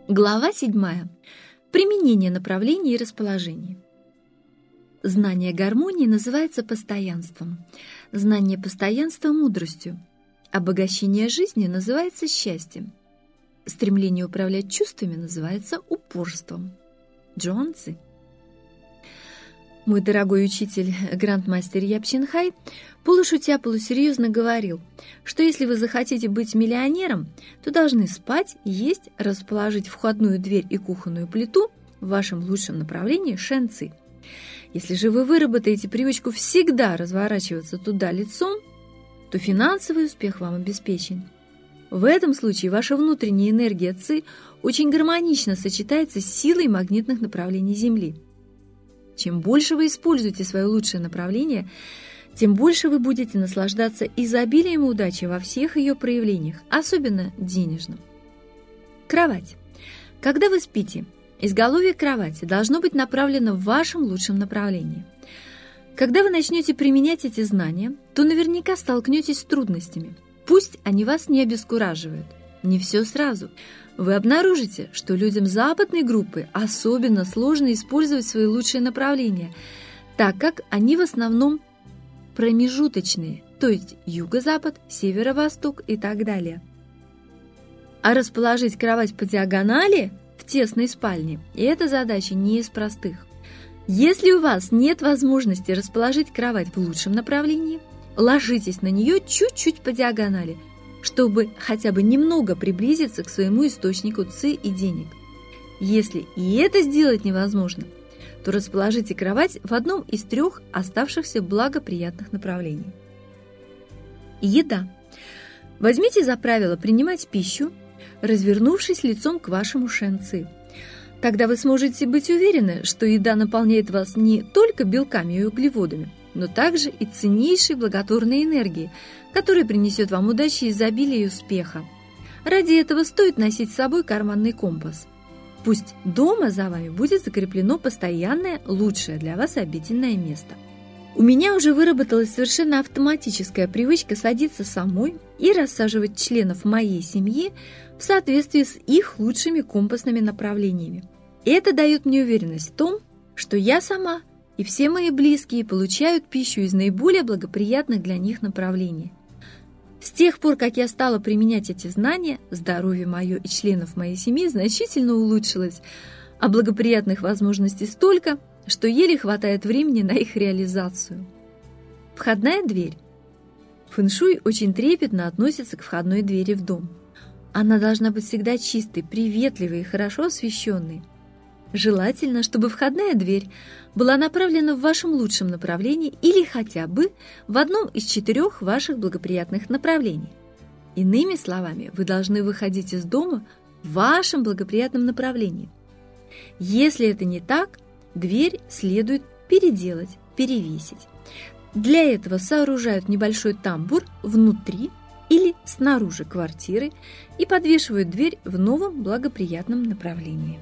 Глава 7. Применение направлений и расположений. Знание гармонии называется постоянством, знание постоянства – мудростью, обогащение жизни называется счастьем, стремление управлять чувствами называется упорством. Джуан Цзи. Мой дорогой учитель, грандмастер Япчин Хай, полушутя, полусерьезно говорил, что если вы захотите быть миллионером, то должны спать, есть, расположить входную дверь и кухонную плиту в вашем лучшем направлении Шэн Ци. Если же вы выработаете привычку всегда разворачиваться туда лицом, то финансовый успех вам обеспечен. В этом случае ваша внутренняя энергия Ци очень гармонично сочетается с силой магнитных направлений Земли. Чем больше вы используете свое лучшее направление, тем больше вы будете наслаждаться изобилием удачи во всех ее проявлениях, особенно денежном. Кровать. Когда вы спите, изголовье кровати должно быть направлено в вашем лучшем направлении. Когда вы начнете применять эти знания, то наверняка столкнетесь с трудностями. Пусть они вас не обескураживают. Не все сразу. Вы обнаружите, что людям западной группы особенно сложно использовать свои лучшие направления, так как они в основном промежуточные, то есть юго-запад, северо-восток и так далее. А расположить кровать по диагонали в тесной спальне – эта задача не из простых. Если у вас нет возможности расположить кровать в лучшем направлении, ложитесь на нее чуть-чуть по диагонали, чтобы хотя бы немного приблизиться к своему источнику ци и денег. Если и это сделать невозможно, то расположите кровать в одном из 3 оставшихся благоприятных направлений. Еда. Возьмите за правило принимать пищу, развернувшись лицом к вашему Шэн Ци. Тогда вы сможете быть уверены, что еда наполняет вас не только белками и углеводами, но также и ценнейшей благотворной энергией, которая принесет вам удачи, изобилие и успеха. Ради этого стоит носить с собой карманный компас. Пусть дома за вами будет закреплено постоянное, лучшее для вас обеденное место. У меня уже выработалась совершенно автоматическая привычка садиться самой и рассаживать членов моей семьи в соответствии с их лучшими компасными направлениями. Это дает мне уверенность в том, что я сама и все мои близкие получают пищу из наиболее благоприятных для них направлений. С тех пор, как я стала применять эти знания, здоровье мое и членов моей семьи значительно улучшилось, а благоприятных возможностей столько, что еле хватает времени на их реализацию. Входная дверь. Фэншуй очень трепетно относится к входной двери в дом. Она должна быть всегда чистой, приветливой и хорошо освещенной. Желательно, чтобы входная дверь была направлена в вашем лучшем направлении или хотя бы в одном из 4 ваших благоприятных направлений. Иными словами, вы должны выходить из дома в вашем благоприятном направлении. Если это не так, дверь следует переделать, перевесить. Для этого сооружают небольшой тамбур внутри или снаружи квартиры и подвешивают дверь в новом благоприятном направлении.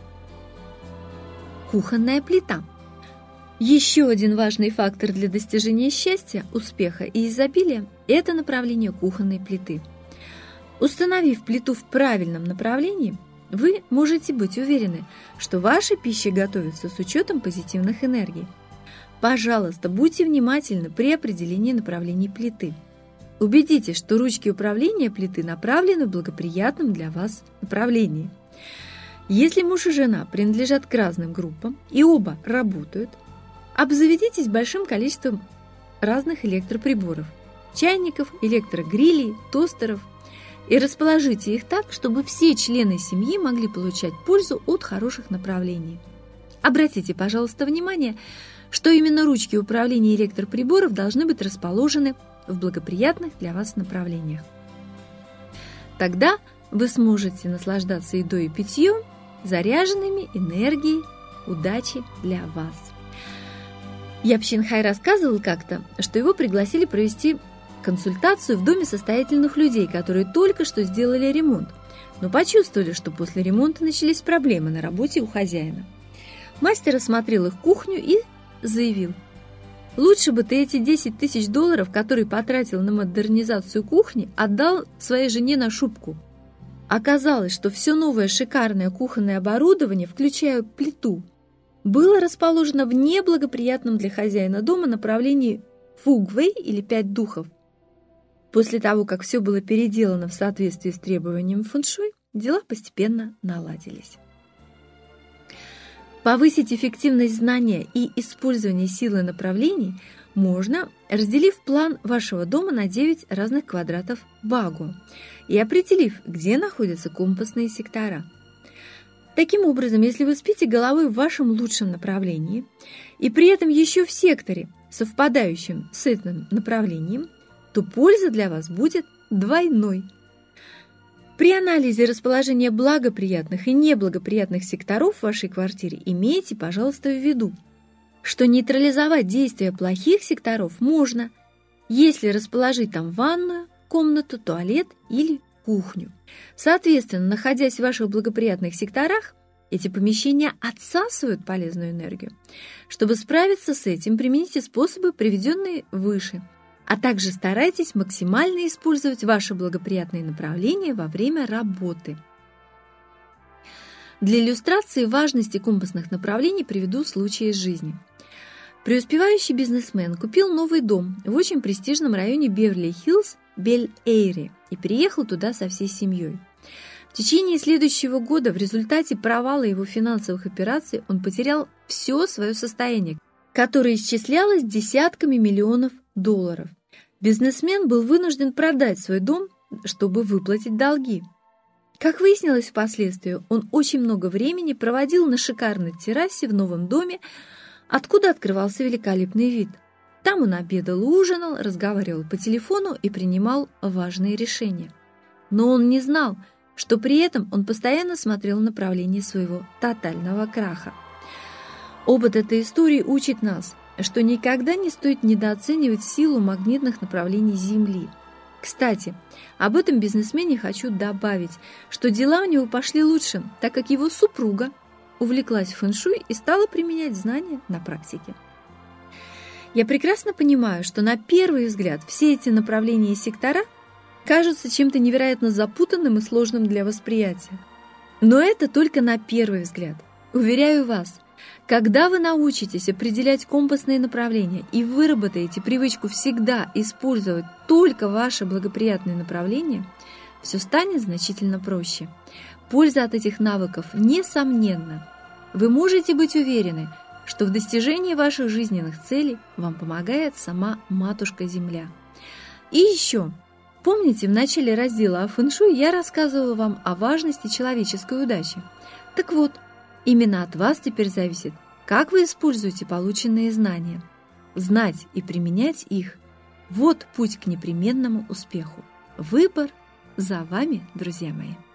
Кухонная плита. Еще один важный фактор для достижения счастья, успеха и изобилия – это направление кухонной плиты. Установив плиту в правильном направлении, вы можете быть уверены, что ваша пища готовится с учетом позитивных энергий. Пожалуйста, будьте внимательны при определении направлений плиты. Убедитесь, что ручки управления плиты направлены в благоприятном для вас направлении. Если муж и жена принадлежат к разным группам и оба работают, обзаведитесь большим количеством разных электроприборов, чайников, электрогрилей, тостеров и расположите их так, чтобы все члены семьи могли получать пользу от хороших направлений. Обратите, пожалуйста, внимание, что именно ручки управления электроприборов должны быть расположены в благоприятных для вас направлениях. Тогда вы сможете наслаждаться едой и питьем, заряженными энергией удачи для вас. Япчин Хай рассказывал как-то, что его пригласили провести консультацию в доме состоятельных людей, которые только что сделали ремонт, но почувствовали, что после ремонта начались проблемы на работе у хозяина. Мастер осмотрел их кухню и заявил: «Лучше бы ты эти $10 000, которые потратил на модернизацию кухни, отдал своей жене на шубку». Оказалось, что все новое шикарное кухонное оборудование, включая плиту, было расположено в неблагоприятном для хозяина дома направлении Фугвей или 5 духов. После того, как все было переделано в соответствии с требованием фэншуй, дела постепенно наладились. Повысить эффективность знания и использования силы направлений можно, разделив план вашего дома на 9 разных квадратов багу и определив, где находятся компасные сектора. Таким образом, если вы спите головой в вашем лучшем направлении и при этом еще в секторе, совпадающем с этим направлением, то польза для вас будет двойной. При анализе расположения благоприятных и неблагоприятных секторов в вашей квартире имейте, пожалуйста, в виду, что нейтрализовать действие плохих секторов можно, если расположить там ванную, комнату, туалет или кухню. Соответственно, находясь в ваших благоприятных секторах, эти помещения отсасывают полезную энергию. Чтобы справиться с этим, примените способы, приведенные выше, а также старайтесь максимально использовать ваши благоприятные направления во время работы. Для иллюстрации важности компасных направлений приведу случай из жизни. Преуспевающий бизнесмен купил новый дом в очень престижном районе Беверли-Хиллз, Бель-Эйре, и переехал туда со всей семьей. В течение следующего года в результате провала его финансовых операций он потерял все свое состояние, которое исчислялось десятками миллионов долларов. Бизнесмен был вынужден продать свой дом, чтобы выплатить долги. Как выяснилось впоследствии, он очень много времени проводил на шикарной террасе в новом доме, откуда открывался великолепный вид. Там он обедал, ужинал, разговаривал по телефону и принимал важные решения. Но он не знал, что при этом он постоянно смотрел в направлении своего тотального краха. Опыт этой истории учит нас, что никогда не стоит недооценивать силу магнитных направлений Земли. Кстати, об этом бизнесмене хочу добавить, что дела у него пошли лучше, так как его супруга увлеклась фэншуй и стала применять знания на практике. Я прекрасно понимаю, что на первый взгляд все эти направления и сектора кажутся чем-то невероятно запутанным и сложным для восприятия. Но это только на первый взгляд. Уверяю вас, когда вы научитесь определять компасные направления и выработаете привычку всегда использовать только ваши благоприятные направления, все станет значительно проще. Польза от этих навыков несомненна. Вы можете быть уверены, что в достижении ваших жизненных целей вам помогает сама Матушка-Земля. И еще, помните, в начале раздела о фэншуй я рассказывала вам о важности человеческой удачи. Так вот, именно от вас теперь зависит, как вы используете полученные знания. Знать и применять их – вот путь к непременному успеху. Выбор за вами, друзья мои.